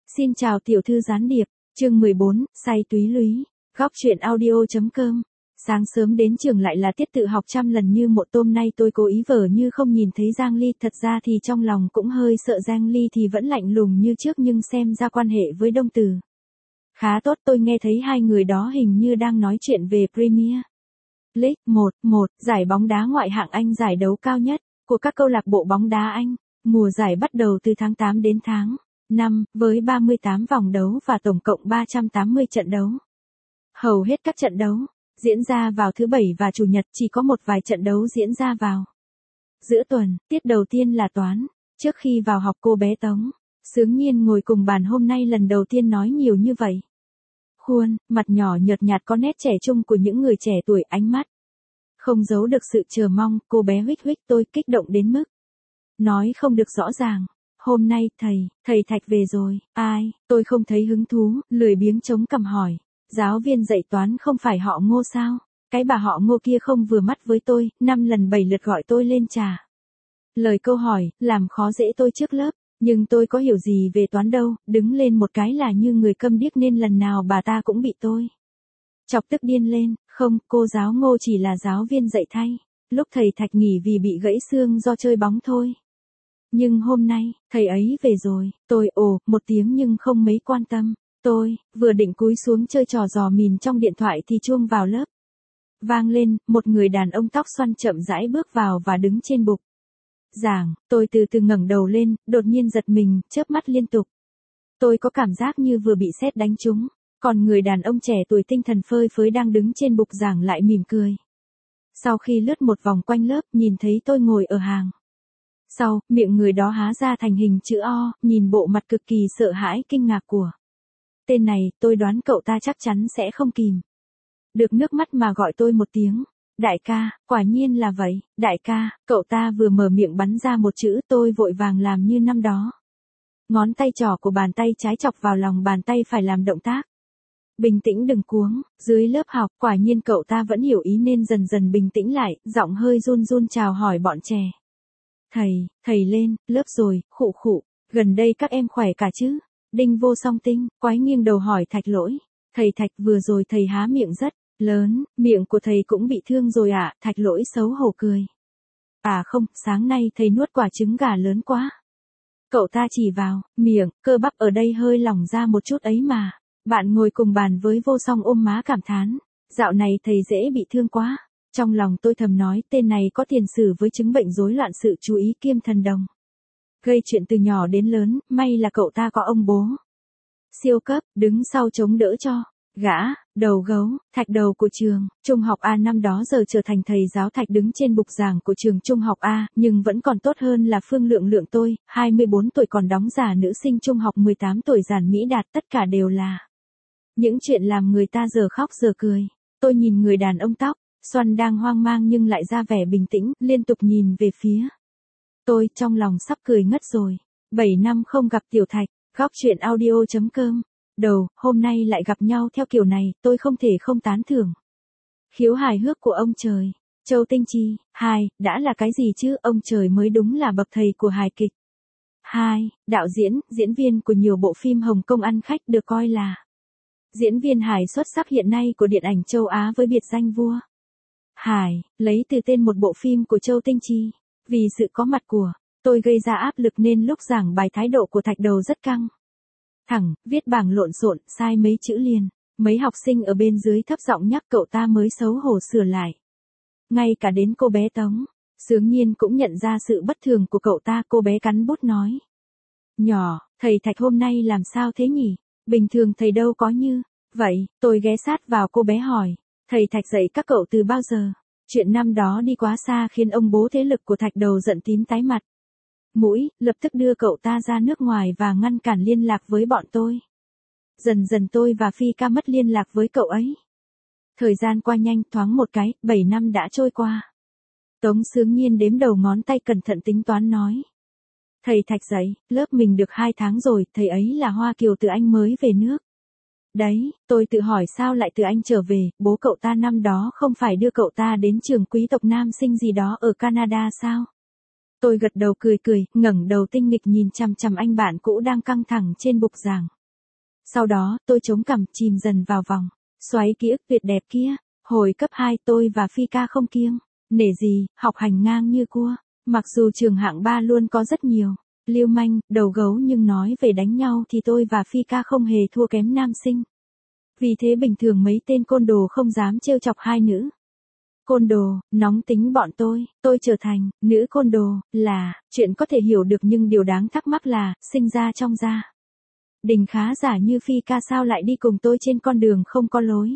Xin chào tiểu thư gián điệp, chương 14, say túy lúy, góc truyện audio.com. Sáng sớm đến trường lại là tiết tự học trăm lần như một tôm, nay tôi cố ý vờ như không nhìn thấy Giang Ly, thật ra thì trong lòng cũng hơi sợ. Giang Ly thì vẫn lạnh lùng như trước nhưng xem ra quan hệ với Đông Từ khá tốt. Tôi nghe thấy hai người đó hình như đang nói chuyện về Premier League 1, giải bóng đá ngoại hạng Anh, giải đấu cao nhất của các câu lạc bộ bóng đá Anh. Mùa giải bắt đầu từ tháng 8 đến tháng 5, với 38 vòng đấu và tổng cộng 380 trận đấu. Hầu hết các trận đấu diễn ra vào thứ Bảy và Chủ nhật, chỉ có một vài trận đấu diễn ra vào giữa tuần. Tiết đầu tiên là toán. Trước khi vào học, cô bé Tống Sướng Nhiên ngồi cùng bàn hôm nay lần đầu tiên nói nhiều như vậy. Khuôn mặt nhỏ nhợt nhạt có nét trẻ trung của những người trẻ tuổi, ánh mắt không giấu được sự chờ mong. Cô bé huých huých tôi, kích động đến mức nói không được rõ ràng. Hôm nay thầy Thạch về rồi. Ai? Tôi không thấy hứng thú, lười biếng chống cằm hỏi. Giáo viên dạy toán không phải họ Ngô sao? Cái bà họ Ngô kia không vừa mắt với tôi, 5 lần 7 lượt gọi tôi lên trả lời câu hỏi, làm khó dễ tôi trước lớp. Nhưng tôi có hiểu gì về toán đâu, đứng lên một cái là như người câm điếc, nên lần nào bà ta cũng bị tôi chọc tức điên lên. Không, cô giáo Ngô chỉ là giáo viên dạy thay lúc thầy Thạch nghỉ vì bị gãy xương do chơi bóng thôi. Nhưng hôm nay, thầy ấy về rồi. Tôi ồ một tiếng nhưng không mấy quan tâm. Tôi vừa định cúi xuống chơi trò dò mìn trong điện thoại thì chuông vào lớp vang lên. Một người đàn ông tóc xoăn chậm rãi bước vào và đứng trên bục giảng. Tôi từ từ ngẩng đầu lên, đột nhiên giật mình, chớp mắt liên tục. Tôi có cảm giác như vừa bị sét đánh trúng. Còn người đàn ông trẻ tuổi tinh thần phơi phới đang đứng trên bục giảng lại mỉm cười. Sau khi lướt một vòng quanh lớp, nhìn thấy tôi ngồi ở hàng sau, miệng người đó há ra thành hình chữ O, nhìn bộ mặt cực kỳ sợ hãi kinh ngạc của tên này. Tôi đoán cậu ta chắc chắn sẽ không kìm được nước mắt mà gọi tôi một tiếng đại ca. Quả nhiên là vậy, đại ca. Cậu ta vừa mở miệng bắn ra một chữ, tôi vội vàng làm như năm đó. Ngón tay trỏ của bàn tay trái chọc vào lòng bàn tay phải làm động tác bình tĩnh đừng cuống. Dưới lớp học, quả nhiên cậu ta vẫn hiểu ý nên dần dần bình tĩnh lại, giọng hơi run run chào hỏi bọn trẻ. Thầy lên lớp rồi, khụ khụ, gần đây các em khỏe cả chứ? Đinh Vô Song Tinh, quái nghiêng đầu hỏi Thạch Lỗi. Thầy Thạch, vừa rồi thầy há miệng rất lớn, miệng của thầy cũng bị thương rồi ạ. Thạch Lỗi xấu hổ cười. À không, sáng nay thầy nuốt quả trứng gà lớn quá. Cậu ta chỉ vào miệng, cơ bắp ở đây hơi lỏng ra một chút ấy mà. Bạn ngồi cùng bàn với Vô Song ôm má cảm thán. Dạo này thầy dễ bị thương quá. Trong lòng tôi thầm nói, tên này có tiền sử với chứng bệnh rối loạn sự chú ý kiêm thần đồng. Gây chuyện từ nhỏ đến lớn, may là cậu ta có ông bố siêu cấp, đứng sau chống đỡ cho gã. Đầu gấu, Thạch đầu của trường Trung học A năm đó giờ trở thành thầy giáo. Thạch đứng trên bục giảng của trường Trung học A, nhưng vẫn còn tốt hơn là Phương Lượng Lượng tôi, 24 tuổi còn đóng giả nữ sinh trung học 18 tuổi Giản Mỹ Đạt. Tất cả đều là những chuyện làm người ta giờ khóc giờ cười. Tôi nhìn người đàn ông tóc xoăn đang hoang mang nhưng lại ra vẻ bình tĩnh, liên tục nhìn về phía tôi, trong lòng sắp cười ngất rồi. 7 năm không gặp tiểu Thạch, góc truyện audio.com. Hôm nay lại gặp nhau theo kiểu này, tôi không thể không tán thưởng khiếu hài hước của ông trời Châu Tinh Chi. Đã là cái gì chứ, ông trời mới đúng là bậc thầy của hài kịch. Đạo diễn, diễn viên của nhiều bộ phim Hồng Kông ăn khách, được coi là diễn viên hài xuất sắc hiện nay của điện ảnh châu Á với biệt danh vua hài, lấy từ tên một bộ phim của Châu Tinh Chi. Vì sự có mặt của tôi gây ra áp lực nên lúc giảng bài thái độ của Thạch đầu rất căng thẳng, viết bảng lộn xộn, sai mấy chữ liền. Mấy học sinh ở bên dưới thấp giọng nhắc cậu ta mới xấu hổ sửa lại. Ngay cả đến cô bé Tống Sướng Nhiên cũng nhận ra sự bất thường của cậu ta. Cô bé cắn bút nói. Nhỏ, thầy Thạch hôm nay làm sao thế nhỉ? Bình thường thầy đâu có như vậy. Tôi ghé sát vào cô bé hỏi. Thầy Thạch dạy các cậu từ bao giờ? Chuyện năm đó đi quá xa khiến ông bố thế lực của Thạch đầu giận tím tái mặt mũi, lập tức đưa cậu ta ra nước ngoài và ngăn cản liên lạc với bọn tôi. Dần dần tôi và Phi Ca mất liên lạc với cậu ấy. Thời gian qua nhanh, thoáng một cái, 7 năm đã trôi qua. Tống Sướng Nhiên đếm đầu ngón tay cẩn thận tính toán nói. Thầy Thạch dạy, lớp mình được 2 tháng rồi, thầy ấy là Hoa Kiều từ Anh mới về nước. Đấy, tôi tự hỏi sao lại từ Anh trở về, bố cậu ta năm đó không phải đưa cậu ta đến trường quý tộc nam sinh gì đó ở Canada sao? Tôi gật đầu cười, ngẩng đầu tinh nghịch nhìn chằm chằm anh bạn cũ đang căng thẳng trên bục giảng. Sau đó, tôi chống cằm chìm dần vào vòng xoáy ký ức tuyệt đẹp kia. Hồi cấp 2 tôi và Phi ca không kiêng nể gì, học hành ngang như cua. Mặc dù trường hạng 3 luôn có rất nhiều lưu manh, đầu gấu nhưng nói về đánh nhau thì tôi và Phi ca không hề thua kém nam sinh. Vì thế bình thường mấy tên côn đồ không dám trêu chọc hai nữ côn đồ, nóng tính bọn tôi trở thành nữ côn đồ là chuyện có thể hiểu được, nhưng điều đáng thắc mắc là sinh ra trong gia đình khá giả như Phi ca sao lại đi cùng tôi trên con đường không có lối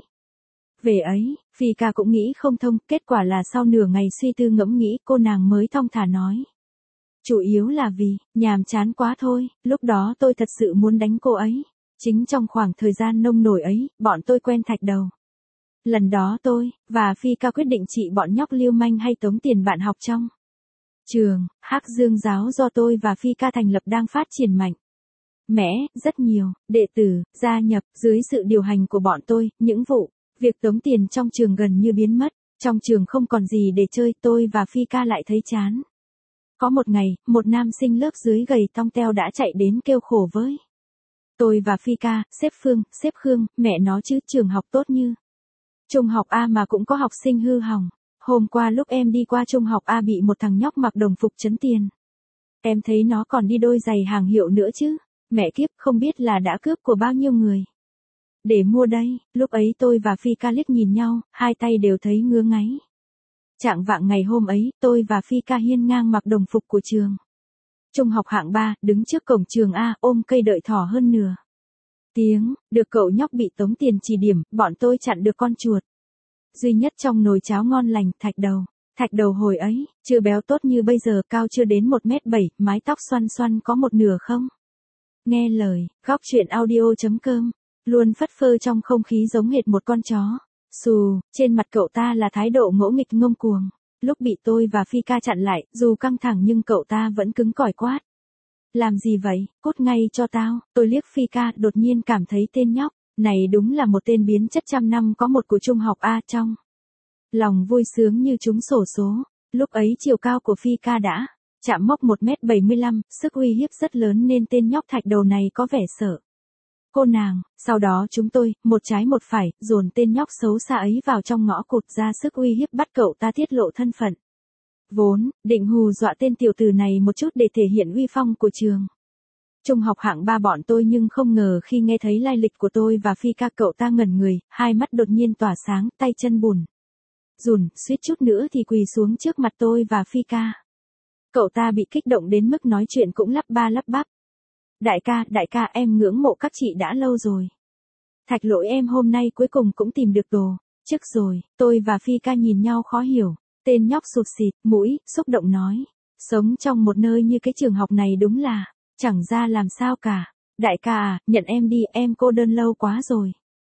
về ấy. Phi ca cũng nghĩ không thông, kết quả là sau nửa ngày suy tư ngẫm nghĩ cô nàng mới thong thả nói. Chủ yếu là vì, nhàm chán quá thôi, lúc đó tôi thật sự muốn đánh cô ấy. Chính trong khoảng thời gian nông nổi ấy, bọn tôi quen Thạch Đầu. Lần đó tôi, và Phi ca quyết định trị bọn nhóc lưu manh hay tống tiền bạn học trong trường, Hắc Dương giáo do tôi và Phi ca thành lập đang phát triển mạnh mẽ, rất nhiều đệ tử gia nhập dưới sự điều hành của bọn tôi, những vụ việc tống tiền trong trường gần như biến mất, trong trường không còn gì để chơi, tôi và Phi ca lại thấy chán. Có một ngày, một nam sinh lớp dưới gầy tong teo đã chạy đến kêu khổ với tôi và Phi ca, sếp Khương, mẹ nó chứ, trường học tốt như trung học A mà cũng có học sinh hư hỏng. Hôm qua lúc em đi qua trung học A bị một thằng nhóc mặc đồng phục trấn tiền. Em thấy nó còn đi đôi giày hàng hiệu nữa chứ. Mẹ kiếp, không biết là đã cướp của bao nhiêu người để mua đây. Lúc ấy tôi và Phi ca liếc nhìn nhau, hai tay đều thấy ngứa ngáy. Trạng vạng ngày hôm ấy, tôi và Phi ca hiên ngang mặc đồng phục của trường trung học hạng 3, đứng trước cổng trường A, ôm cây đợi thỏ hơn nửa tiếng, được cậu nhóc bị tống tiền chỉ điểm, bọn tôi chặn được con chuột duy nhất trong nồi cháo ngon lành, Thạch Đầu. Thạch Đầu hồi ấy, chưa béo tốt như bây giờ, cao chưa đến 1m7, mái tóc xoăn xoăn có một nửa không. Nghe lời, góc chuyện audio.com, luôn phất phơ trong không khí giống hệt một con chó. Xù, trên mặt cậu ta là thái độ ngỗ nghịch ngông cuồng. Lúc bị tôi và Phi ca chặn lại, dù căng thẳng nhưng cậu ta vẫn cứng cỏi quát. Làm gì vậy, cút ngay cho tao. Tôi liếc Phi ca, đột nhiên cảm thấy tên nhóc này đúng là một tên biến chất trăm năm có một của trung học A. Trong lòng vui sướng như trúng xổ số. Lúc ấy chiều cao của Phi ca đã chạm mốc 1m75, sức uy hiếp rất lớn nên tên nhóc Thạch Đầu này có vẻ sợ cô nàng. Sau đó chúng tôi, một trái một phải, dồn tên nhóc xấu xa ấy vào trong ngõ cụt, ra sức uy hiếp bắt cậu ta tiết lộ thân phận. Vốn, định hù dọa tên tiểu tử này một chút để thể hiện uy phong của trường trung học hạng 3 bọn tôi, nhưng không ngờ khi nghe thấy lai lịch của tôi và Phi ca, cậu ta ngẩn người, hai mắt đột nhiên tỏa sáng, tay chân bùn rùn, suýt chút nữa thì quỳ xuống trước mặt tôi và Phi ca. Cậu ta bị kích động đến mức nói chuyện cũng lắp ba lắp bắp. Đại ca, em ngưỡng mộ các chị đã lâu rồi. Thạch lỗi em hôm nay cuối cùng cũng tìm được đồ chức rồi. Tôi và Phi ca nhìn nhau khó hiểu. Tên nhóc sụt xịt mũi, xúc động nói. Sống trong một nơi như cái trường học này đúng là chẳng ra làm sao cả. Đại ca à, nhận em đi, em cô đơn lâu quá rồi.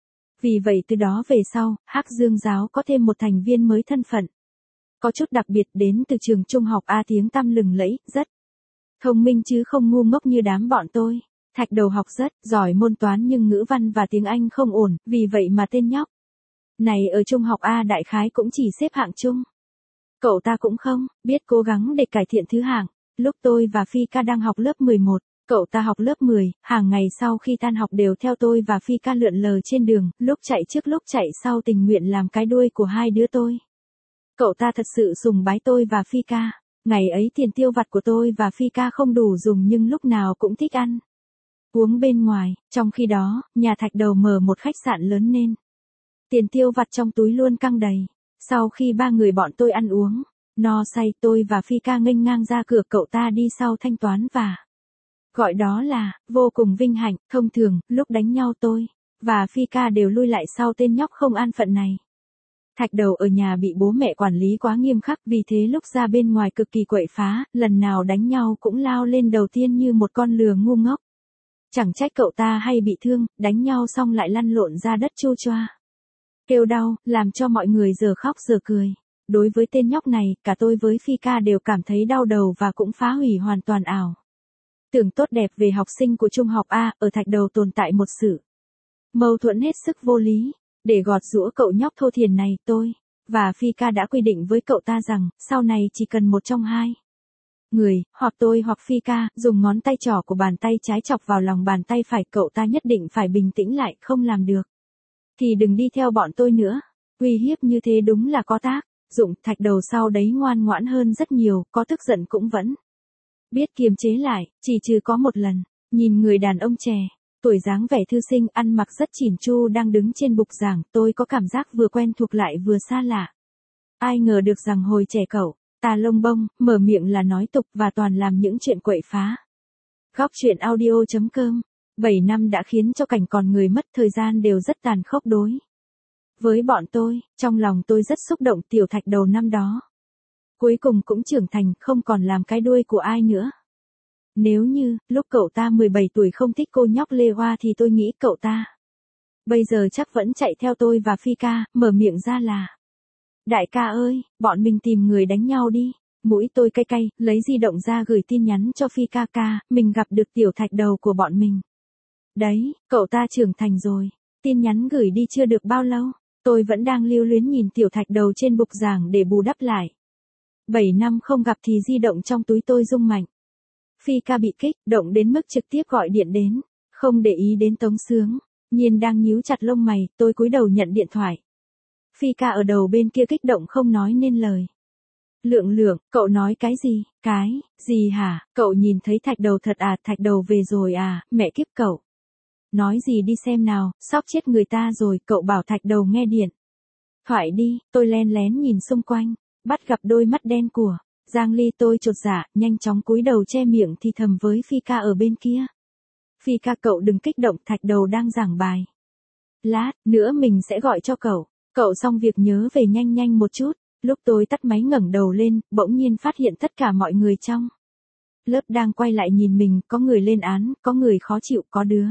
Vì vậy từ đó về sau, Hắc Dương giáo có thêm một thành viên mới thân phận có chút đặc biệt, đến từ trường trung học A, tiếng tăm lừng lẫy, rất thông minh chứ không ngu ngốc như đám bọn tôi. Thạch Đầu học rất giỏi môn toán nhưng ngữ văn và tiếng Anh không ổn, vì vậy mà tên nhóc này ở trung học A đại khái cũng chỉ xếp hạng chung. Cậu ta cũng không biết cố gắng để cải thiện thứ hạng. Lúc tôi và Phi ca đang học lớp 11, cậu ta học lớp 10, hàng ngày sau khi tan học đều theo tôi và Phi ca lượn lờ trên đường, lúc chạy trước lúc chạy sau, tình nguyện làm cái đuôi của hai đứa tôi. Cậu ta thật sự sùng bái tôi và Phi ca. Ngày ấy tiền tiêu vặt của tôi và Phi ca không đủ dùng nhưng lúc nào cũng thích ăn uống bên ngoài, trong khi đó, nhà Thạch Đầu mở một khách sạn lớn nên tiền tiêu vặt trong túi luôn căng đầy. Sau khi ba người bọn tôi ăn uống no say, tôi và Phi ca nghênh ngang ra cửa, cậu ta đi sau thanh toán và gọi đó là vô cùng vinh hạnh. Thông thường, lúc đánh nhau tôi và Phi ca đều lui lại sau tên nhóc không an phận này. Thạch Đầu ở nhà bị bố mẹ quản lý quá nghiêm khắc, vì thế lúc ra bên ngoài cực kỳ quậy phá, lần nào đánh nhau cũng lao lên đầu tiên như một con lừa ngu ngốc. Chẳng trách cậu ta hay bị thương, đánh nhau xong lại lăn lộn ra đất chu choa kêu đau, làm cho mọi người giờ khóc giờ cười. Đối với tên nhóc này, cả tôi với Phi ca đều cảm thấy đau đầu và cũng phá hủy hoàn toàn ảo tưởng tốt đẹp về học sinh của trung học A. Ở Thạch Đầu tồn tại một sự mâu thuẫn hết sức vô lý. Để gọt giũa cậu nhóc thô thiển này, tôi và Phi ca đã quy định với cậu ta rằng sau này chỉ cần một trong hai người, hoặc tôi hoặc Phi ca, dùng ngón tay trỏ của bàn tay trái chọc vào lòng bàn tay phải, cậu ta nhất định phải bình tĩnh lại, không làm được thì đừng đi theo bọn tôi nữa. Uy hiếp như thế đúng là có tác dụng. Thạch Đầu sau đấy ngoan ngoãn hơn rất nhiều, có tức giận cũng vẫn biết kiềm chế lại, chỉ trừ có một lần, nhìn người đàn ông trẻ, tuổi dáng vẻ thư sinh, ăn mặc rất chỉn chu đang đứng trên bục giảng, tôi có cảm giác vừa quen thuộc lại vừa xa lạ. Ai ngờ được rằng hồi trẻ cậu ta lông bông, mở miệng là nói tục và toàn làm những chuyện quậy phá. Góc truyện audio.com. 7 năm đã khiến cho cảnh còn người mất, thời gian đều rất tàn khốc đối với bọn tôi. Trong lòng tôi rất xúc động, tiểu Thạch Đầu năm đó cuối cùng cũng trưởng thành, không còn làm cái đuôi của ai nữa. Nếu như lúc cậu ta 17 tuổi không thích cô nhóc Lê Hoa thì tôi nghĩ cậu ta bây giờ chắc vẫn chạy theo tôi và Phi ca, mở miệng ra là: đại ca ơi, bọn mình tìm người đánh nhau đi. Mũi tôi cay cay, lấy di động ra gửi tin nhắn cho Phi ca: ca, mình gặp được tiểu Thạch Đầu của bọn mình. Đấy, cậu ta trưởng thành rồi. Tin nhắn gửi đi chưa được bao lâu, tôi vẫn đang lưu luyến nhìn tiểu Thạch Đầu trên bục giảng để bù đắp lại. 7 năm không gặp thì di động trong túi tôi rung mạnh. Phi ca bị kích động đến mức trực tiếp gọi điện đến, không để ý đến Tống Sướng. Nhiên đang nhíu chặt lông mày, tôi cúi đầu nhận điện thoại. Phi ca ở đầu bên kia kích động không nói nên lời. Lượng lượng, cậu nói cái gì? Cái gì hả? Cậu nhìn thấy Thạch Đầu thật à? Thạch Đầu về rồi à? Mẹ kiếp cậu. Nói gì đi xem nào, sắp chết người ta rồi. Cậu bảo Thạch Đầu nghe điện thoại đi. Tôi len lén nhìn xung quanh, bắt gặp đôi mắt đen của Giang Ly. Tôi chột dạ, nhanh chóng cúi đầu che miệng thì thầm với Phi ca ở bên kia. Phi ca, cậu đừng kích động, Thạch Đầu đang giảng bài. Lát nữa mình sẽ gọi cho cậu. Cậu xong việc nhớ về nhanh nhanh một chút. Lúc tôi tắt máy ngẩng đầu lên, bỗng nhiên phát hiện tất cả mọi người trong lớp đang quay lại nhìn mình, có người lên án, có người khó chịu, có đứa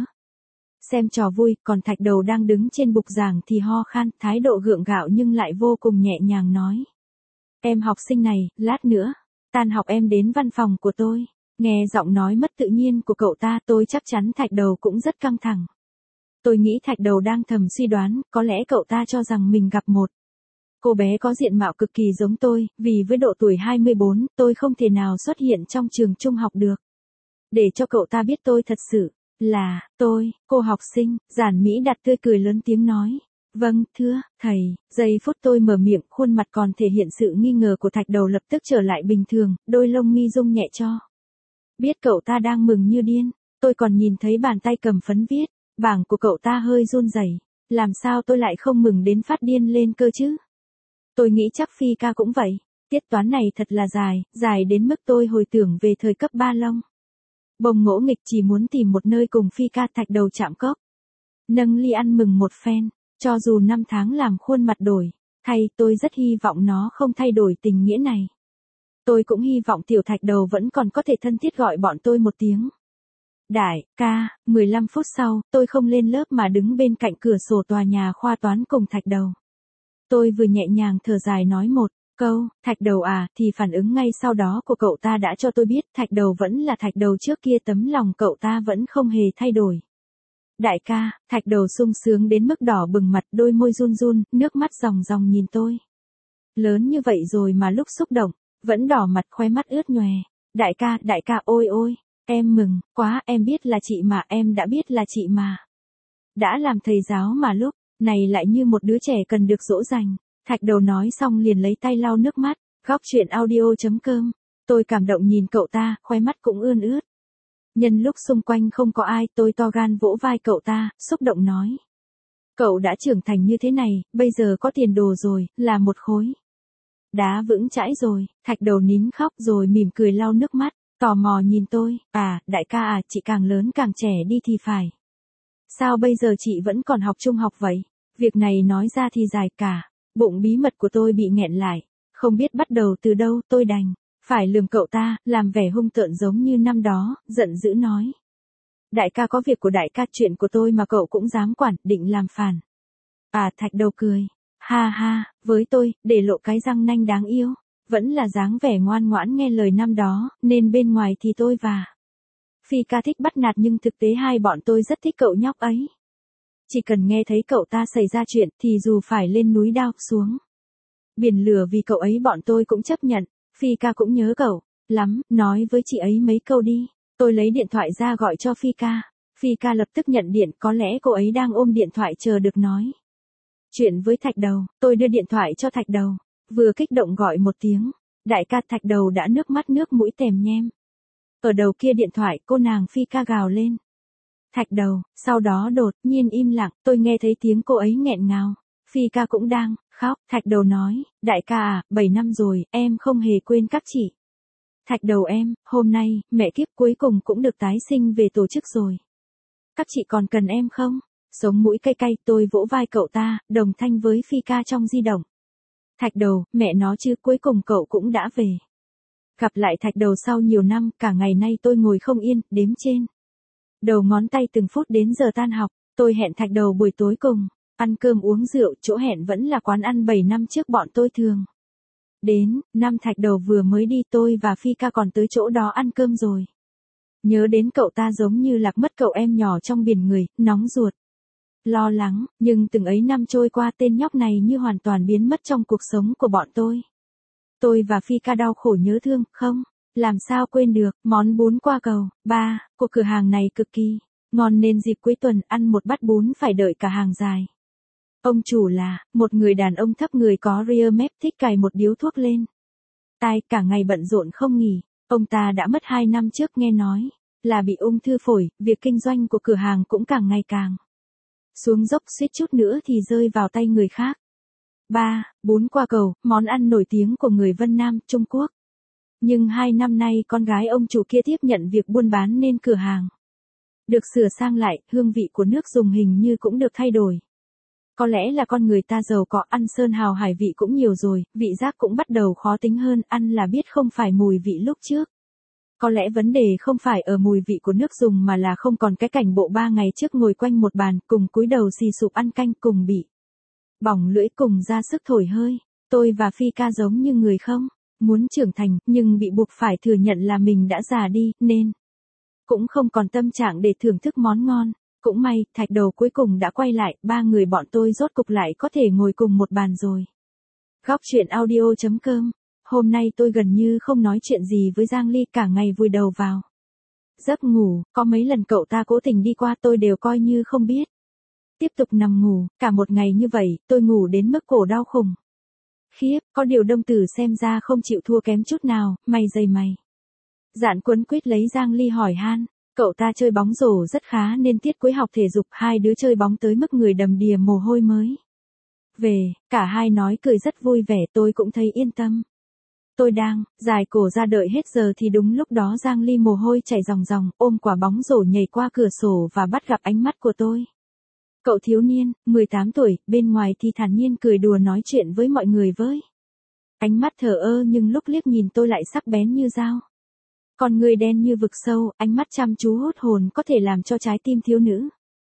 xem trò vui, còn Thạch Đầu đang đứng trên bục giảng thì ho khan, thái độ gượng gạo nhưng lại vô cùng nhẹ nhàng nói: em học sinh này, lát nữa tan học em đến văn phòng của tôi. Nghe giọng nói mất tự nhiên của cậu ta, tôi chắc chắn Thạch Đầu cũng rất căng thẳng. Tôi nghĩ Thạch Đầu đang thầm suy đoán, có lẽ cậu ta cho rằng mình gặp một cô bé có diện mạo cực kỳ giống tôi, vì với độ tuổi 24, tôi không thể nào xuất hiện trong trường trung học được. Để cho cậu ta biết tôi thật sự là tôi, cô học sinh. Giản Mỹ đặt tươi cười lớn tiếng nói: vâng, thưa thầy. Giây phút tôi mở miệng, khuôn mặt còn thể hiện sự nghi ngờ của Thạch Đầu lập tức trở lại bình thường, đôi lông mi rung nhẹ cho biết cậu ta đang mừng như điên. Tôi còn nhìn thấy bàn tay cầm phấn viết bảng của cậu ta hơi run rẩy. Làm sao tôi lại không mừng đến phát điên lên cơ chứ? Tôi nghĩ chắc Phi ca cũng vậy. Tiết toán này thật là dài, dài đến mức tôi hồi tưởng về thời cấp 3 Long Bồng ngỗ nghịch, chỉ muốn tìm một nơi cùng Phi ca. Thạch Đầu chạm cốc, nâng ly ăn mừng một phen. Cho dù năm tháng làm khuôn mặt đổi thay, tôi rất hy vọng nó không thay đổi tình nghĩa này. Tôi cũng hy vọng tiểu Thạch Đầu vẫn còn có thể thân thiết gọi bọn tôi một tiếng đại ca. 15 phút sau, tôi không lên lớp mà đứng bên cạnh cửa sổ tòa nhà khoa toán cùng Thạch Đầu. Tôi vừa nhẹ nhàng thở dài nói một câu: Thạch Đầu à, thì phản ứng ngay sau đó của cậu ta đã cho tôi biết Thạch Đầu vẫn là Thạch Đầu trước kia, tấm lòng cậu ta vẫn không hề thay đổi. Đại ca. Thạch Đầu sung sướng đến mức đỏ bừng mặt, đôi môi run run, nước mắt ròng ròng nhìn tôi. Lớn như vậy rồi mà lúc xúc động vẫn đỏ mặt, khóe mắt ướt nhòe. Đại ca, ôi ôi, em mừng quá, em biết là chị mà, em đã biết là chị mà. Đã làm thầy giáo mà lúc này lại như một đứa trẻ cần được dỗ dành. Thạch Đầu nói xong liền lấy tay lau nước mắt. Góc truyện audio.com. Tôi cảm động nhìn cậu ta, khóe mắt cũng ươn ướt. Nhân lúc xung quanh không có ai, tôi to gan vỗ vai cậu ta, xúc động nói: cậu đã trưởng thành như thế này, bây giờ có tiền đồ rồi, là một khối đá vững chãi rồi. Thạch Đầu nín khóc rồi mỉm cười lau nước mắt, tò mò nhìn tôi: à, đại ca à, chị càng lớn càng trẻ đi thì phải. Sao bây giờ chị vẫn còn học trung học vậy? Việc này nói ra thì dài cả. Bụng bí mật của tôi bị nghẹn lại, không biết bắt đầu từ đâu. Tôi đành phải lườm cậu ta, làm vẻ hung tợn giống như năm đó, giận dữ nói: đại ca có việc của đại ca, chuyện của tôi mà cậu cũng dám quản, định làm phản. À, Thạch Đầu cười ha ha với tôi, để lộ cái răng nanh đáng yêu. Vẫn là dáng vẻ ngoan ngoãn nghe lời năm đó, nên bên ngoài thì tôi và Phi ca thích bắt nạt, nhưng thực tế hai bọn tôi rất thích cậu nhóc ấy. Chỉ cần nghe thấy cậu ta xảy ra chuyện thì dù phải lên núi đao xuống biển lửa vì cậu ấy bọn tôi cũng chấp nhận. Phi ca cũng nhớ cậu, lắm, nói với chị ấy mấy câu đi. Tôi lấy điện thoại ra gọi cho Phi ca. Phi ca lập tức nhận điện, có lẽ cô ấy đang ôm điện thoại chờ được nói chuyện với Thạch Đầu. Tôi đưa điện thoại cho Thạch Đầu, vừa kích động gọi một tiếng. Đại ca. Thạch Đầu đã nước mắt nước mũi tèm nhem. Ở đầu kia điện thoại cô nàng Phi ca gào lên. Thạch Đầu, sau đó đột nhiên im lặng, tôi nghe thấy tiếng cô ấy nghẹn ngào. Phi ca cũng đang khóc. Thạch Đầu nói, đại ca à, 7 năm rồi, em không hề quên các chị. Thạch Đầu em, hôm nay, mẹ kiếp cuối cùng cũng được tái sinh về tổ chức rồi. Các chị còn cần em không? Sống mũi cay cay, tôi vỗ vai cậu ta, đồng thanh với Phi ca trong di động. Thạch Đầu, mẹ nó chứ, cuối cùng cậu cũng đã về. Gặp lại Thạch Đầu sau nhiều năm, cả ngày nay tôi ngồi không yên, đếm trên đầu ngón tay từng phút đến giờ tan học. Tôi hẹn Thạch Đầu buổi tối cùng ăn cơm uống rượu, chỗ hẹn vẫn là quán ăn 7 năm trước bọn tôi thường đến. Năm Thạch Đầu vừa mới đi, tôi và Phi ca còn tới chỗ đó ăn cơm rồi. Nhớ đến cậu ta giống như lạc mất cậu em nhỏ trong biển người, nóng ruột, lo lắng, nhưng từng ấy năm trôi qua tên nhóc này như hoàn toàn biến mất trong cuộc sống của bọn tôi. Tôi và Phi ca đau khổ nhớ thương, không làm sao quên được món bún qua cầu của cửa hàng này cực kỳ ngon nên dịp cuối tuần ăn một bát bún phải đợi cả hàng dài. Ông chủ là một người đàn ông thấp người có rear mép, thích cài một điếu thuốc lên tai, cả ngày bận rộn không nghỉ. Ông ta đã mất 2 năm trước, nghe nói là bị ung thư phổi, việc kinh doanh của cửa hàng cũng càng ngày càng xuống dốc, suýt chút nữa thì rơi vào tay người khác. Bún qua cầu, món ăn nổi tiếng của người Vân Nam, Trung Quốc. Nhưng 2 năm nay con gái ông chủ kia tiếp nhận việc buôn bán nên cửa hàng được sửa sang lại, hương vị của nước dùng hình như cũng được thay đổi. Có lẽ là con người ta giàu có, ăn sơn hào hải vị cũng nhiều rồi, vị giác cũng bắt đầu khó tính hơn, ăn là biết không phải mùi vị lúc trước. Có lẽ vấn đề không phải ở mùi vị của nước dùng mà là không còn cái cảnh bộ 3 ngày trước ngồi quanh một bàn, cùng cúi đầu xì sụp ăn canh, cùng bị bỏng lưỡi, cùng ra sức thổi hơi. Tôi và Phi ca giống như người không muốn trưởng thành, nhưng bị buộc phải thừa nhận là mình đã già đi, nên cũng không còn tâm trạng để thưởng thức món ngon. Cũng may, Thạch Đầu cuối cùng đã quay lại, 3 người bọn tôi rốt cục lại có thể ngồi cùng một bàn rồi. Góc chuyện audio.com. Hôm nay tôi gần như không nói chuyện gì với Giang Ly, cả ngày vùi đầu vào giấc ngủ, có mấy lần cậu ta cố tình đi qua tôi đều coi như không biết. Tiếp tục nằm ngủ, cả một ngày như vậy, tôi ngủ đến mức cổ đau khủng khiếp, có điều Đông Tử xem ra không chịu thua kém chút nào, mày dày mày dạn quấn quýt lấy Giang Ly hỏi han. Cậu ta chơi bóng rổ rất khá nên tiết cuối học thể dục, hai đứa chơi bóng tới mức người đầm đìa mồ hôi mới về, cả hai nói cười rất vui vẻ, tôi cũng thấy yên tâm. Tôi đang dài cổ ra đợi hết giờ thì đúng lúc đó Giang Ly mồ hôi chảy ròng ròng, ôm quả bóng rổ nhảy qua cửa sổ và bắt gặp ánh mắt của tôi. Cậu thiếu niên, 18 tuổi, bên ngoài thì thản nhiên cười đùa nói chuyện với mọi người với ánh mắt thờ ơ, nhưng lúc liếc nhìn tôi lại sắc bén như dao. Con người đen như vực sâu, ánh mắt chăm chú hút hồn, có thể làm cho trái tim thiếu nữ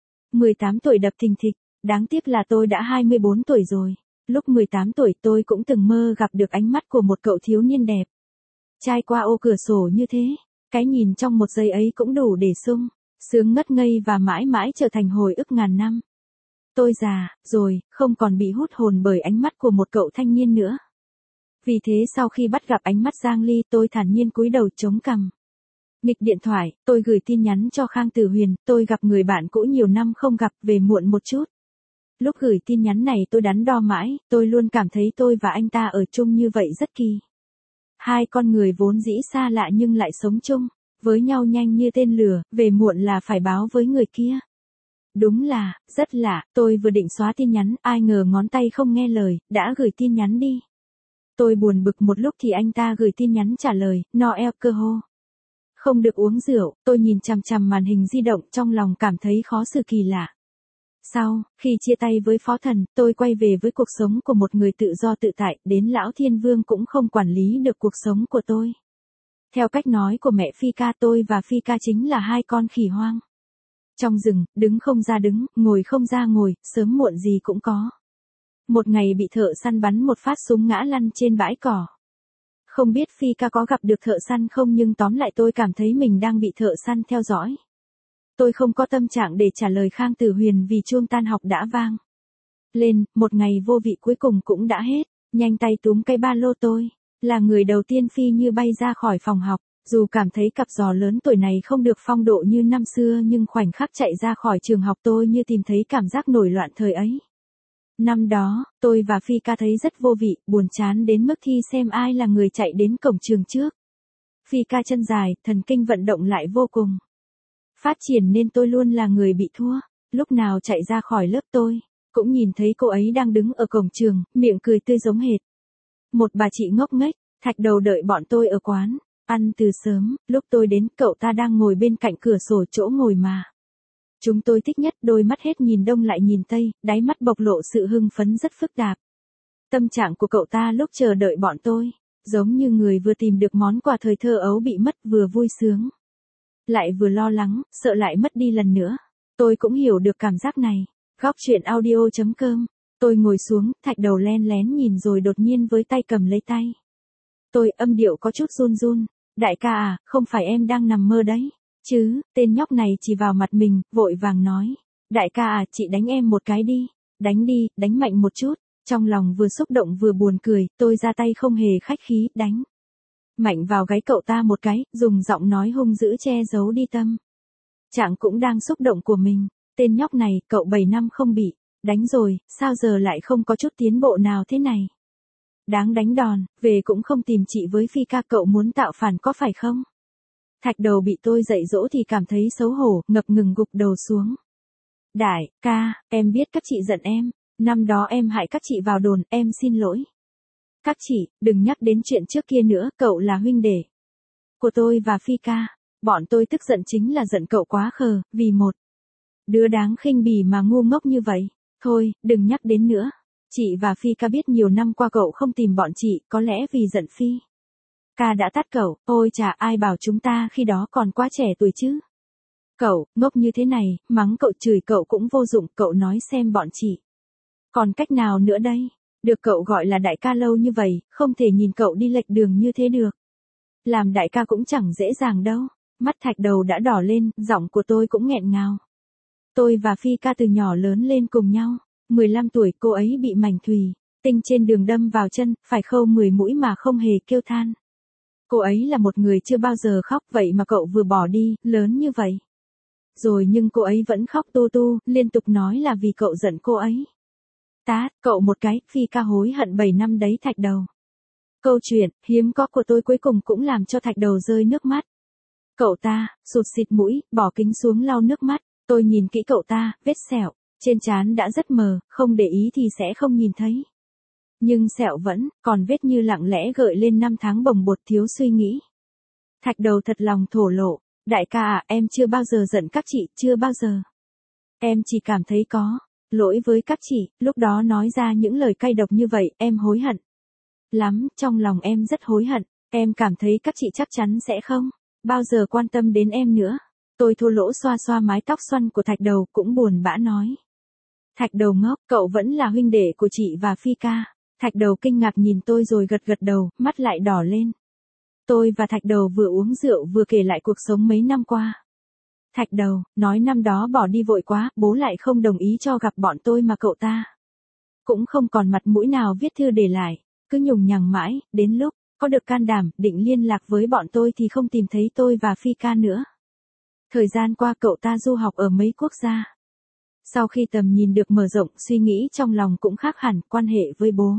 18 tuổi đập thình thịch. Đáng tiếc là tôi đã 24 tuổi rồi. Lúc 18 tuổi tôi cũng từng mơ gặp được ánh mắt của một cậu thiếu niên đẹp trai qua ô cửa sổ như thế. Cái nhìn trong một giây ấy cũng đủ để sung sướng ngất ngây và mãi mãi trở thành hồi ức ngàn năm. Tôi già rồi, không còn bị hút hồn bởi ánh mắt của một cậu thanh niên nữa. Vì thế sau khi bắt gặp ánh mắt Giang Ly, tôi thản nhiên cúi đầu chống cằm. Nghịch điện thoại, tôi gửi tin nhắn cho Khang Tử Huyền, tôi gặp người bạn cũ nhiều năm không gặp, về muộn một chút. Lúc gửi tin nhắn này tôi đắn đo mãi, tôi luôn cảm thấy tôi và anh ta ở chung như vậy rất kỳ. Hai con người vốn dĩ xa lạ nhưng lại sống chung với nhau nhanh như tên lửa, về muộn là phải báo với người kia. Đúng là, rất lạ, tôi vừa định xóa tin nhắn, ai ngờ ngón tay không nghe lời, đã gửi tin nhắn đi. Tôi buồn bực một lúc thì anh ta gửi tin nhắn trả lời, Noel cơ hô. Không được uống rượu, tôi nhìn chằm chằm màn hình di động, trong lòng cảm thấy khó xử kỳ lạ. Sau, khi chia tay với Phó Thần, tôi quay về với cuộc sống của một người tự do tự tại, đến Lão Thiên Vương cũng không quản lý được cuộc sống của tôi. Theo cách nói của mẹ Phi ca, tôi và Phi ca chính là hai con khỉ hoang. Trong rừng, đứng không ra đứng, ngồi không ra ngồi, sớm muộn gì cũng có. Một ngày bị thợ săn bắn một phát súng ngã lăn trên bãi cỏ. Không biết Phi ca có gặp được thợ săn không, nhưng tóm lại tôi cảm thấy mình đang bị thợ săn theo dõi. Tôi không có tâm trạng để trả lời Khang Tử Huyền vì chuông tan học đã vang lên, một ngày vô vị cuối cùng cũng đã hết. Nhanh tay túm cái ba lô tôi Là người đầu tiên phi như bay ra khỏi phòng học, dù cảm thấy cặp giò lớn tuổi này không được phong độ như năm xưa nhưng khoảnh khắc chạy ra khỏi trường học tôi như tìm thấy cảm giác nổi loạn thời ấy. Năm đó, tôi và Phi ca thấy rất vô vị, buồn chán đến mức thi xem ai là người chạy đến cổng trường trước. Phi ca chân dài, thần kinh vận động lại vô cùng phát triển nên tôi luôn là người bị thua. Lúc nào chạy ra khỏi lớp tôi cũng nhìn thấy cô ấy đang đứng ở cổng trường, miệng cười tươi giống hệt một bà chị ngốc nghếch. Thạch Đầu đợi bọn tôi ở quán ăn từ sớm, lúc tôi đến cậu ta đang ngồi bên cạnh cửa sổ chỗ ngồi mà chúng tôi thích nhất, đôi mắt hết nhìn đông lại nhìn tây, đáy mắt bộc lộ sự hưng phấn rất phức tạp. Tâm trạng của cậu ta lúc chờ đợi bọn tôi giống như người vừa tìm được món quà thời thơ ấu bị mất, vừa vui sướng lại vừa lo lắng, sợ lại mất đi lần nữa. Tôi cũng hiểu được cảm giác này. Góc chuyện audio.com. Tôi ngồi xuống, Thạch Đầu len lén nhìn rồi đột nhiên với tay cầm lấy tay tôi, âm điệu có chút run run. Đại ca à, không phải em đang nằm mơ đấy chứ? Tên nhóc này chỉ vào mặt mình, vội vàng nói. Đại ca à, chị đánh em một cái đi. Đánh đi, đánh mạnh một chút. Trong lòng vừa xúc động vừa buồn cười, tôi ra tay không hề khách khí, đánh mạnh vào gáy cậu ta một cái, dùng giọng nói hung dữ che giấu đi tâm trạng cũng đang xúc động của mình. Tên nhóc này, cậu 7 năm không bị đánh rồi, sao giờ lại không có chút tiến bộ nào thế này? Đáng đánh đòn, về cũng không tìm chị với Phi ca, cậu muốn tạo phản có phải không? Thạch Đầu bị tôi dạy dỗ thì cảm thấy xấu hổ, ngập ngừng gục đầu xuống. Đại ca, em biết các chị giận em. Năm đó em hại các chị vào đồn, em xin lỗi. Các chị, đừng nhắc đến chuyện trước kia nữa, cậu là huynh đệ của tôi và Phi ca. Bọn tôi tức giận chính là giận cậu quá khờ, vì một đứa đáng khinh bỉ mà ngu ngốc như vậy. Thôi, đừng nhắc đến nữa. Chị và Phi ca biết nhiều năm qua cậu không tìm bọn chị, có lẽ vì giận Phi ca đã tát cậu. Ôi chà, ai bảo chúng ta khi đó còn quá trẻ tuổi chứ. Cậu, ngốc như thế này, mắng cậu chửi cậu cũng vô dụng, cậu nói xem bọn chị còn cách nào nữa đây? Được cậu gọi là đại ca lâu như vậy, không thể nhìn cậu đi lệch đường như thế được. Làm đại ca cũng chẳng dễ dàng đâu. Mắt Thạch Đầu đã đỏ lên, giọng của tôi cũng nghẹn ngào. Tôi và Phi ca từ nhỏ lớn lên cùng nhau. 15 tuổi cô ấy bị mảnh thùy tinh trên đường đâm vào chân, phải khâu 10 mũi mà không hề kêu than. Cô ấy là một người chưa bao giờ khóc, vậy mà cậu vừa bỏ đi, lớn như vậy rồi nhưng cô ấy vẫn khóc tu tu, liên tục nói là vì cậu giận cô ấy. Tát cậu một cái, Phi ca hối hận 7 năm đấy Thạch Đầu. Câu chuyện hiếm có của tôi cuối cùng cũng làm cho Thạch Đầu rơi nước mắt. Cậu ta sụt xịt mũi, bỏ kính xuống lau nước mắt. Tôi nhìn kỹ cậu ta, vết sẹo trên trán đã rất mờ, không để ý thì sẽ không nhìn thấy. Nhưng sẹo vẫn còn vết như lặng lẽ gợi lên năm tháng bồng bột thiếu suy nghĩ. Thạch Đầu thật lòng thổ lộ. Đại ca à, em chưa bao giờ giận các chị, chưa bao giờ. Em chỉ cảm thấy có lỗi với các chị, lúc đó nói ra những lời cay độc như vậy, em hối hận lắm, trong lòng em rất hối hận. Em cảm thấy các chị chắc chắn sẽ không bao giờ quan tâm đến em nữa. Tôi thô lỗ xoa xoa mái tóc xoăn của Thạch Đầu, cũng buồn bã nói. Thạch Đầu ngốc, cậu vẫn là huynh đệ của chị và Phi ca. Thạch Đầu kinh ngạc nhìn tôi rồi gật gật đầu, mắt lại đỏ lên. Tôi và Thạch Đầu vừa uống rượu vừa kể lại cuộc sống mấy năm qua. Thạch Đầu nói năm đó bỏ đi vội quá, bố lại không đồng ý cho gặp bọn tôi mà cậu ta cũng không còn mặt mũi nào viết thư để lại, cứ nhùng nhằng mãi, đến lúc có được can đảm định liên lạc với bọn tôi thì không tìm thấy tôi và Phi ca nữa. Thời gian qua cậu ta du học ở mấy quốc gia. Sau khi tầm nhìn được mở rộng, suy nghĩ trong lòng cũng khác hẳn, quan hệ với bố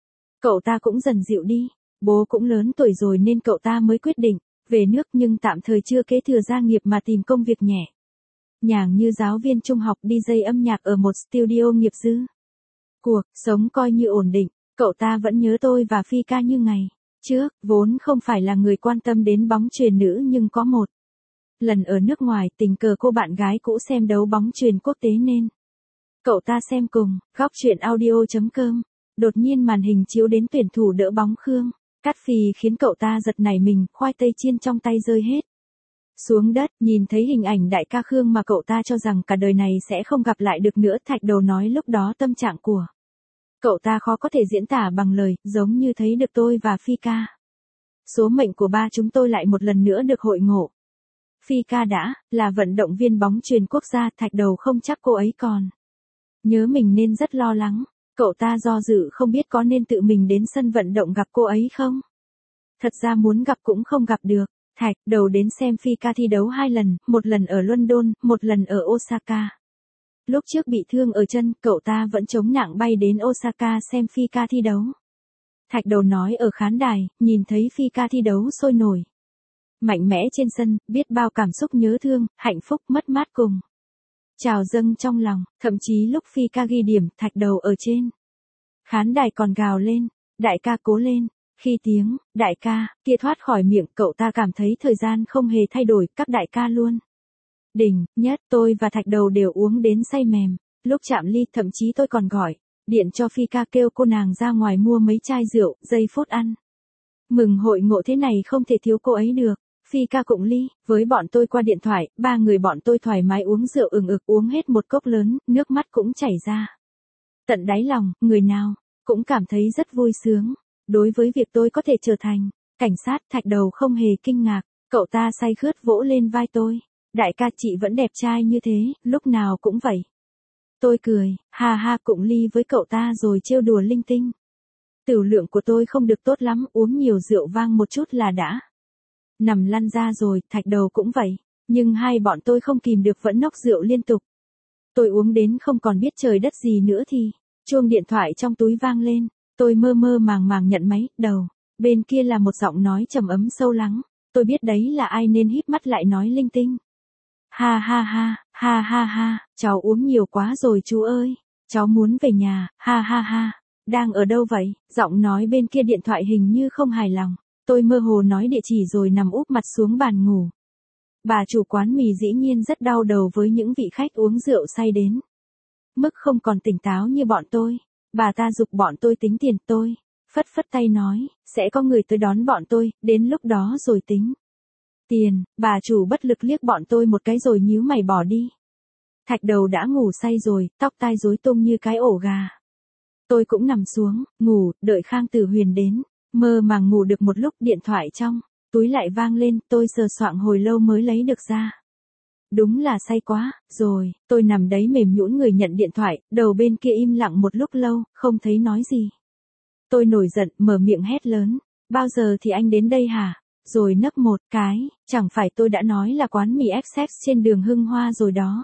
cậu ta cũng dần dịu đi. Bố cũng lớn tuổi rồi nên cậu ta mới quyết định về nước, nhưng tạm thời chưa kế thừa gia nghiệp mà tìm công việc nhẹ nhàng như giáo viên trung học, DJ âm nhạc ở một studio nghiệp dư. Cuộc sống coi như ổn định, cậu ta vẫn nhớ tôi và Phi ca như ngày trước, vốn không phải là người quan tâm đến bóng chuyền nữ nhưng có một lần ở nước ngoài tình cờ cô bạn gái cũ xem đấu bóng chuyền quốc tế nên cậu ta xem cùng. Góc chuyện audio.com. Đột nhiên màn hình chiếu đến tuyển thủ đỡ bóng Khương Cát Phi khiến cậu ta giật nảy mình, khoai tây chiên trong tay rơi hết xuống đất. Nhìn thấy hình ảnh đại ca Khương mà cậu ta cho rằng cả đời này sẽ không gặp lại được nữa, Thạch Đầu nói lúc đó tâm trạng của cậu ta khó có thể diễn tả bằng lời, giống như thấy được tôi và Phi ca. Số mệnh của ba chúng tôi lại một lần nữa được hội ngộ. Phi ca đã là vận động viên bóng chuyền quốc gia, Thạch Đầu không chắc cô ấy còn nhớ mình nên rất lo lắng. Cậu ta do dự không biết có nên tự mình đến sân vận động gặp cô ấy không. Thật ra muốn gặp cũng không gặp được. Thạch Đầu đến xem Phi ca thi đấu 2 lần, một lần ở London, một lần ở Osaka. Lúc trước bị thương ở chân, cậu ta vẫn chống nặng bay đến Osaka xem Phi ca thi đấu. Thạch Đầu nói ở khán đài, nhìn thấy Phi ca thi đấu sôi nổi. Mạnh mẽ trên sân, biết bao cảm xúc nhớ thương, hạnh phúc, mất mát cùng. Trào dâng trong lòng, thậm chí lúc Phi ca ghi điểm, Thạch Đầu ở trên. Khán đài còn gào lên, đại ca cố lên. Khi tiếng, đại ca, kia thoát khỏi miệng cậu ta cảm thấy thời gian không hề thay đổi, các đại ca luôn. Đỉnh, nhất, tôi và Thạch Đầu đều uống đến say mềm. Lúc chạm ly, thậm chí tôi còn gọi điện cho Phi ca kêu cô nàng ra ngoài mua mấy chai rượu, giây phút ăn. Mừng hội ngộ thế này không thể thiếu cô ấy được. Phi ca cụng ly, với bọn tôi qua điện thoại, 3 người bọn tôi thoải mái uống rượu ực uống hết một cốc lớn, nước mắt cũng chảy ra. Tận đáy lòng, người nào cũng cảm thấy rất vui sướng. Đối với việc tôi có thể trở thành cảnh sát, Thạch Đầu không hề kinh ngạc, cậu ta say khướt vỗ lên vai tôi. Đại ca chị vẫn đẹp trai như thế, lúc nào cũng vậy. Tôi cười, ha ha cụng ly với cậu ta rồi trêu đùa linh tinh. Tửu lượng của tôi không được tốt lắm, uống nhiều rượu vang một chút là đã nằm lăn ra rồi, Thạch Đầu cũng vậy. Nhưng hai bọn tôi không kìm được vẫn nốc rượu liên tục. Tôi uống đến không còn biết trời đất gì nữa thì, chuông điện thoại trong túi vang lên. Tôi mơ mơ màng màng nhận máy, đầu bên kia là một giọng nói trầm ấm sâu lắng. Tôi biết đấy là ai nên híp mắt lại nói linh tinh. Ha ha ha, ha ha ha, cháu uống nhiều quá rồi chú ơi. Cháu muốn về nhà, ha ha ha. Đang ở đâu vậy? Giọng nói bên kia điện thoại hình như không hài lòng. Tôi mơ hồ nói địa chỉ rồi nằm úp mặt xuống bàn ngủ. Bà chủ quán mì dĩ nhiên rất đau đầu với những vị khách uống rượu say đến mức không còn tỉnh táo như bọn tôi. Bà ta giục bọn tôi tính tiền, tôi phất phất tay nói, sẽ có người tới đón bọn tôi, đến lúc đó rồi tính tiền. Bà chủ bất lực liếc bọn tôi một cái rồi nhíu mày bỏ đi. Thạch Đầu đã ngủ say rồi, tóc tai rối tung như cái ổ gà. Tôi cũng nằm xuống, ngủ, đợi Khang Tử Huyền đến. Mơ màng ngủ được một lúc, điện thoại trong túi lại vang lên, tôi sờ soạng hồi lâu mới lấy được ra. Đúng là say quá, rồi, tôi nằm đấy mềm nhũn người nhận điện thoại, đầu bên kia im lặng một lúc lâu, không thấy nói gì. Tôi nổi giận, mở miệng hét lớn, bao giờ thì anh đến đây hả? Rồi nấc một cái, chẳng phải tôi đã nói là quán mì XX trên đường Hưng Hoa rồi đó.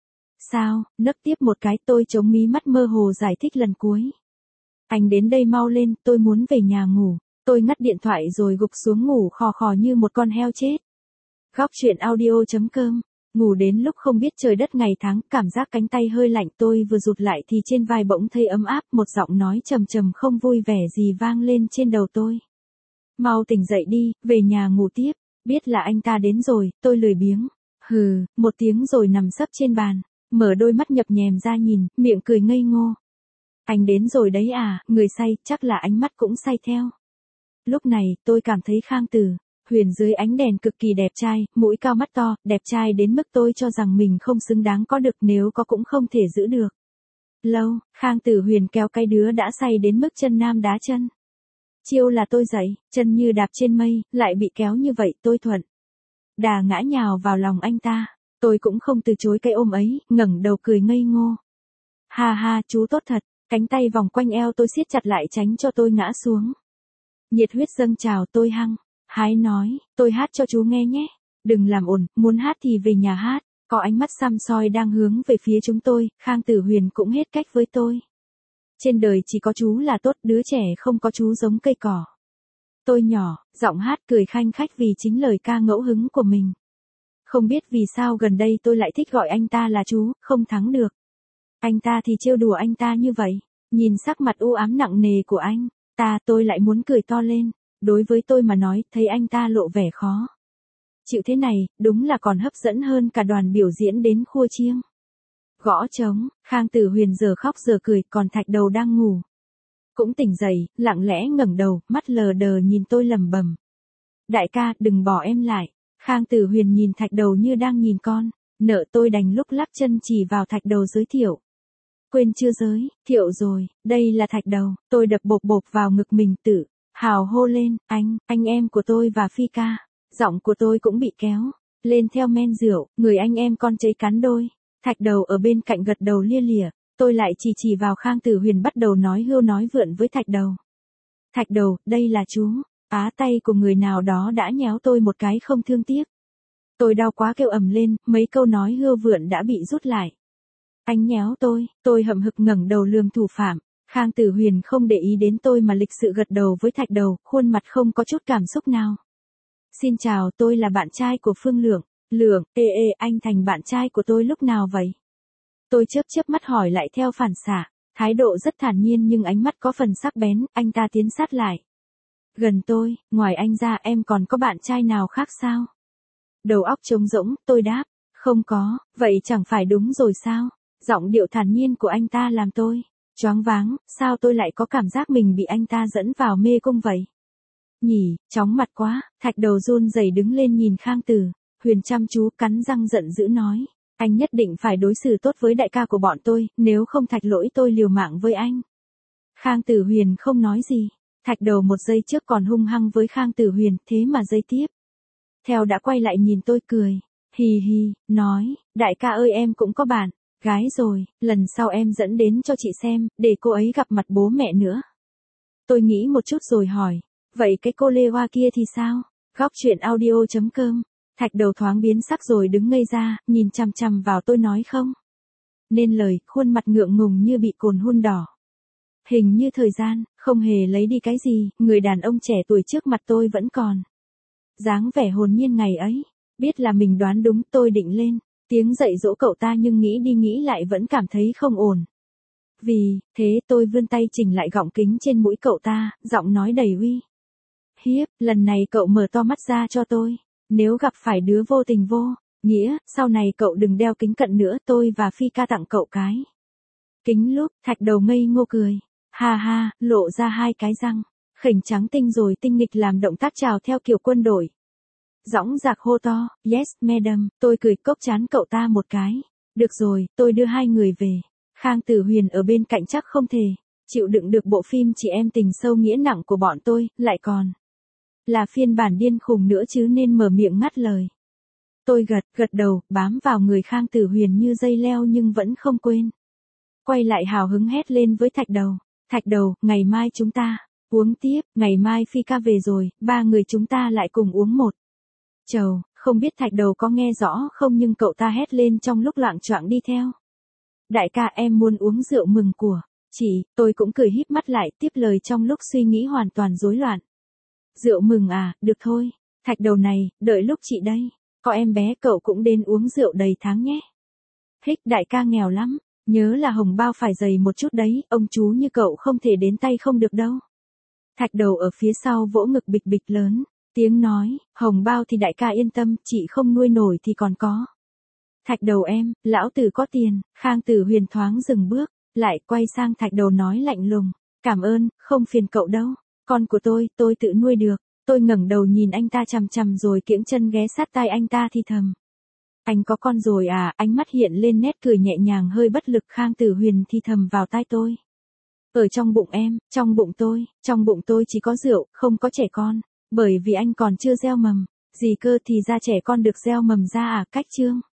Sao, nấc tiếp một cái, tôi chống mí mắt mơ hồ giải thích lần cuối. Anh đến đây mau lên, tôi muốn về nhà ngủ. Tôi ngắt điện thoại rồi gục xuống ngủ khò khò như một con heo chết. Góc truyện audio.com. Ngủ đến lúc không biết trời đất ngày tháng, cảm giác cánh tay hơi lạnh, tôi vừa rụt lại thì trên vai bỗng thấy ấm áp, một giọng nói trầm trầm không vui vẻ gì vang lên trên đầu tôi. Mau tỉnh dậy đi, về nhà ngủ tiếp. Biết là anh ta đến rồi, tôi lười biếng. Hừ, một tiếng rồi nằm sấp trên bàn, mở đôi mắt nhập nhèm ra nhìn, miệng cười ngây ngô. Anh đến rồi đấy à, người say, chắc là ánh mắt cũng say theo. Lúc này, tôi cảm thấy Khang Tử Huyền dưới ánh đèn cực kỳ đẹp trai, mũi cao mắt to, đẹp trai đến mức tôi cho rằng mình không xứng đáng có được, nếu có cũng không thể giữ được. Lâu, Khang Tử Huyền kéo cái đứa đã say đến mức chân nam đá chân. Chiêu là tôi dậy, chân như đạp trên mây, lại bị kéo như vậy, tôi thuận đà ngã nhào vào lòng anh ta. Tôi cũng không từ chối cái ôm ấy, ngẩng đầu cười ngây ngô. Ha ha, chú tốt thật, cánh tay vòng quanh eo tôi siết chặt lại tránh cho tôi ngã xuống. Nhiệt huyết dâng trào, tôi hăng hái nói, tôi hát cho chú nghe nhé. Đừng làm ồn, muốn hát thì về nhà hát. Có ánh mắt săm soi đang hướng về phía chúng tôi, Khang Tử Huyền cũng hết cách với tôi. Trên đời chỉ có chú là tốt, đứa trẻ không có chú giống cây cỏ. Tôi nhỏ, giọng hát cười khanh khách vì chính lời ca ngẫu hứng của mình. Không biết vì sao gần đây tôi lại thích gọi anh ta là chú, không thắng được. Anh ta thì trêu đùa anh ta như vậy. Nhìn sắc mặt u ám nặng nề của anh tôi lại muốn cười to lên. Đối với tôi mà nói, thấy anh ta lộ vẻ khó chịu thế này, đúng là còn hấp dẫn hơn cả đoàn biểu diễn đến khua chiêng. Gõ trống, Khang Tử Huyền giờ khóc giờ cười, còn Thạch Đầu đang ngủ cũng tỉnh dậy, lặng lẽ ngẩng đầu, mắt lờ đờ nhìn tôi lẩm bẩm. Đại ca, đừng bỏ em lại. Khang Tử Huyền nhìn Thạch Đầu như đang nhìn con. Nợ tôi đành lúc lắc chân chỉ vào Thạch Đầu giới thiệu. Quên chưa giới thiệu rồi, đây là Thạch Đầu. Tôi đập bộp bộp vào ngực mình, tự hào hô lên, anh em của tôi và Phi ca. Giọng của tôi cũng bị kéo lên theo men rượu, người anh em con cháy cắn đôi. Thạch Đầu ở bên cạnh gật đầu lia lịa. Tôi lại chỉ vào Khang Tử Huyền bắt đầu nói hưu nói vượn với Thạch Đầu. Thạch Đầu, đây là chú. Tay của người nào đó đã nhéo tôi một cái không thương tiếc. Tôi đau quá kêu ầm lên, mấy câu nói hươu vượn đã bị rút lại. Anh nhéo tôi hậm hực ngẩng đầu lườm thủ phạm. Khang Tử Huyền không để ý đến tôi mà lịch sự gật đầu với Thạch Đầu, khuôn mặt không có chút cảm xúc nào. Xin chào, tôi là bạn trai của Phương Lượng. Lượng, anh thành bạn trai của tôi lúc nào vậy? Tôi chớp mắt hỏi lại theo phản xạ, thái độ rất thản nhiên nhưng ánh mắt có phần sắc bén, anh ta tiến sát lại. Gần tôi, ngoài anh ra em còn có bạn trai nào khác sao? Đầu óc trống rỗng, tôi đáp, không có, vậy chẳng phải đúng rồi sao? Giọng điệu thản nhiên của anh ta làm tôi choáng váng, sao tôi lại có cảm giác mình bị anh ta dẫn vào mê cung vậy? Nhỉ, chóng mặt quá, Thạch Đầu run rẩy đứng lên nhìn Khang Tử Huyền chăm chú cắn răng giận dữ nói, anh nhất định phải đối xử tốt với đại ca của bọn tôi, nếu không Thạch lỗi tôi liều mạng với anh. Khang Tử Huyền không nói gì, Thạch Đầu một giây trước còn hung hăng với Khang Tử Huyền, thế mà giây tiếp theo đã quay lại nhìn tôi cười, hì hì, nói, đại ca ơi em cũng có bạn gái rồi, lần sau em dẫn đến cho chị xem, để cô ấy gặp mặt bố mẹ nữa. Tôi nghĩ một chút rồi hỏi, vậy cái cô Lê Hoa kia thì sao? Góc truyện audio.com. Thạch Đầu thoáng biến sắc rồi đứng ngây ra, nhìn chằm chằm vào tôi nói không nên lời, khuôn mặt ngượng ngùng như bị cồn hun đỏ. Hình như thời gian không hề lấy đi cái gì, người đàn ông trẻ tuổi trước mặt tôi vẫn còn dáng vẻ hồn nhiên ngày ấy. Biết là mình đoán đúng, tôi định lên tiếng dạy dỗ cậu ta nhưng nghĩ đi nghĩ lại vẫn cảm thấy không ổn. Vì thế tôi vươn tay chỉnh lại gọng kính trên mũi cậu ta, giọng nói đầy uy hiếp, lần này cậu mở to mắt ra cho tôi. Nếu gặp phải đứa vô tình vô nghĩa, sau này cậu đừng đeo kính cận nữa, tôi và Phi ca tặng cậu cái kính lúc. Thạch Đầu ngây ngô cười, ha ha, lộ ra hai cái răng khểnh trắng tinh rồi tinh nghịch làm động tác chào theo kiểu quân đội. Dõng dạc hô to, yes, madam, tôi cười cốc chán cậu ta một cái. Được rồi, tôi đưa hai người về. Khang Tử Huyền ở bên cạnh chắc không thể chịu đựng được bộ phim chị em tình sâu nghĩa nặng của bọn tôi, lại còn là phiên bản điên khùng nữa chứ, nên mở miệng ngắt lời. Tôi gật đầu, bám vào người Khang Tử Huyền như dây leo nhưng vẫn không quên quay lại hào hứng hét lên với Thạch Đầu. Thạch Đầu, ngày mai chúng ta uống tiếp, ngày mai Phi ca về rồi, ba người chúng ta lại cùng uống một chầu. Không biết Thạch Đầu có nghe rõ không nhưng cậu ta hét lên trong lúc loạng choạng đi theo. Đại ca em muốn uống rượu mừng của chị, tôi cũng cười híp mắt lại tiếp lời trong lúc suy nghĩ hoàn toàn rối loạn. Rượu mừng à, được thôi. Thạch Đầu này, đợi lúc chị đây có em bé cậu cũng đến uống rượu đầy tháng nhé. Hích, đại ca nghèo lắm, nhớ là hồng bao phải dày một chút đấy, ông chú như cậu không thể đến tay không được đâu. Thạch Đầu ở phía sau vỗ ngực bịch bịch lớn tiếng nói, hồng bao thì đại ca yên tâm, chị không nuôi nổi thì còn có. Thạch Đầu em, lão tử có tiền. Khang Tử Huyền thoáng dừng bước, lại quay sang Thạch Đầu nói lạnh lùng, cảm ơn, không phiền cậu đâu. Con của tôi tự nuôi được. Tôi ngẩng đầu nhìn anh ta chằm chằm rồi kiễng chân ghé sát tai anh ta thì thầm. Anh có con rồi à? Ánh mắt hiện lên nét cười nhẹ nhàng hơi bất lực. Khang Tử Huyền thì thầm vào tai tôi. Ở trong bụng em, trong bụng tôi chỉ có rượu, không có trẻ con. Bởi vì anh còn chưa gieo mầm. Gì cơ, thì ra trẻ con được gieo mầm ra à? Cách chương